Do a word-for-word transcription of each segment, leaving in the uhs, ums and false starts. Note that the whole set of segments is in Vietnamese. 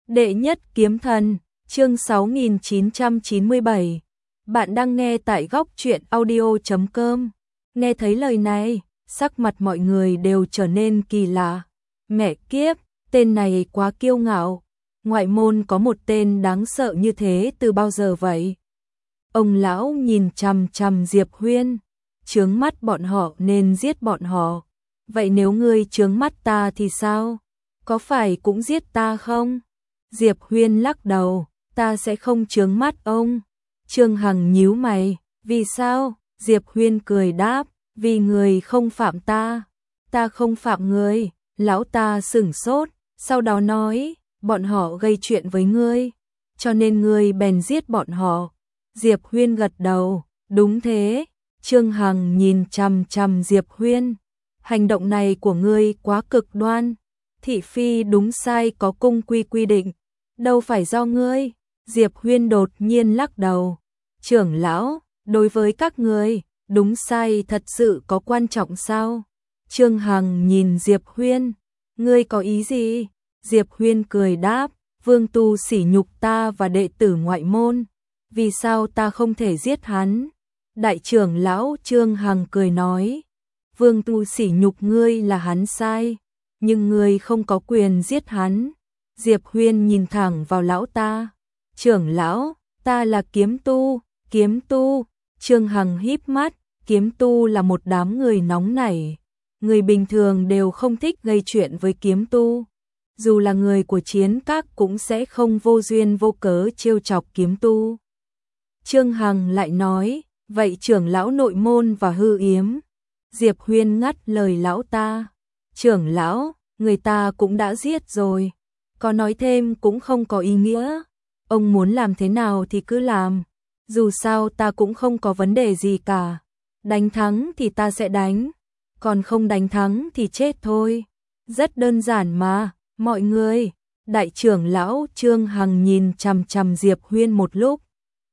Đệ nhất kiếm thần, chương sáu nghìn chín trăm chín mươi bảy. Bạn đang nghe tại góc truyện audio chấm com. Nghe thấy lời này, sắc mặt mọi người đều trở nên kỳ lạ. Mẹ kiếp, tên này quá kiêu ngạo. Ngoại môn có một tên đáng sợ như thế từ bao giờ vậy? Ông lão nhìn chằm chằm Diệp Huyên, chướng mắt bọn họ nên giết bọn họ. Vậy nếu ngươi chướng mắt ta thì sao? Có phải cũng giết ta không? Diệp Huyên lắc đầu, ta sẽ không chướng mắt ông. Trương Hằng nhíu mày, vì sao? Diệp Huyên cười đáp, vì người không phạm ta. Ta không phạm người. Lão ta sửng sốt, sau đó nói, bọn họ gây chuyện với ngươi, cho nên ngươi bèn giết bọn họ. Diệp Huyên gật đầu, đúng thế. Trương Hằng nhìn chằm chằm Diệp Huyên, hành động này của ngươi quá cực đoan. Thị phi đúng sai có cung quy quy định, đâu phải do ngươi. Diệp Huyên đột nhiên lắc đầu, trưởng lão, đối với các ngươi, đúng sai thật sự có quan trọng sao? Trương Hằng nhìn Diệp Huyên, ngươi có ý gì? Diệp Huyên cười đáp, Vương Tu sỉ nhục ta và đệ tử ngoại môn, vì sao ta không thể giết hắn? Đại trưởng lão Trương Hằng cười nói, Vương Tu sỉ nhục ngươi là hắn sai, nhưng ngươi không có quyền giết hắn. Diệp Huyên nhìn thẳng vào lão ta, trưởng lão, ta là kiếm tu. Kiếm tu? Trương Hằng híp mắt, kiếm tu là một đám người nóng nảy, người bình thường đều không thích gây chuyện với kiếm tu. Dù là người của chiến các cũng sẽ không vô duyên vô cớ trêu chọc kiếm tu. Trương Hằng lại nói, vậy trưởng lão nội môn và hư yếm? Diệp Huyên ngắt lời lão ta, trưởng lão, người ta cũng đã giết rồi, có nói thêm cũng không có ý nghĩa. Ông muốn làm thế nào thì cứ làm, dù sao ta cũng không có vấn đề gì cả. Đánh thắng thì ta sẽ đánh, còn không đánh thắng thì chết thôi. Rất đơn giản mà, mọi người. Đại trưởng lão Trương Hằng nhìn chằm chằm Diệp Huyên một lúc,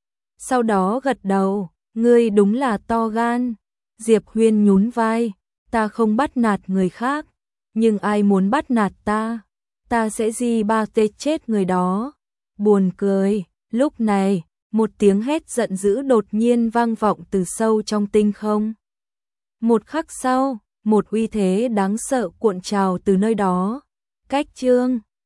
sau đó gật đầu, ngươi đúng là to gan. Diệp Huyên nhún vai, ta không bắt nạt người khác, nhưng ai muốn bắt nạt ta, ta sẽ di ba tê chết người đó. Buồn cười. Lúc này, một tiếng hét giận dữ đột nhiên vang vọng từ sâu trong tinh không. Một khắc sau, một uy thế đáng sợ cuộn trào từ nơi đó. Cách Trương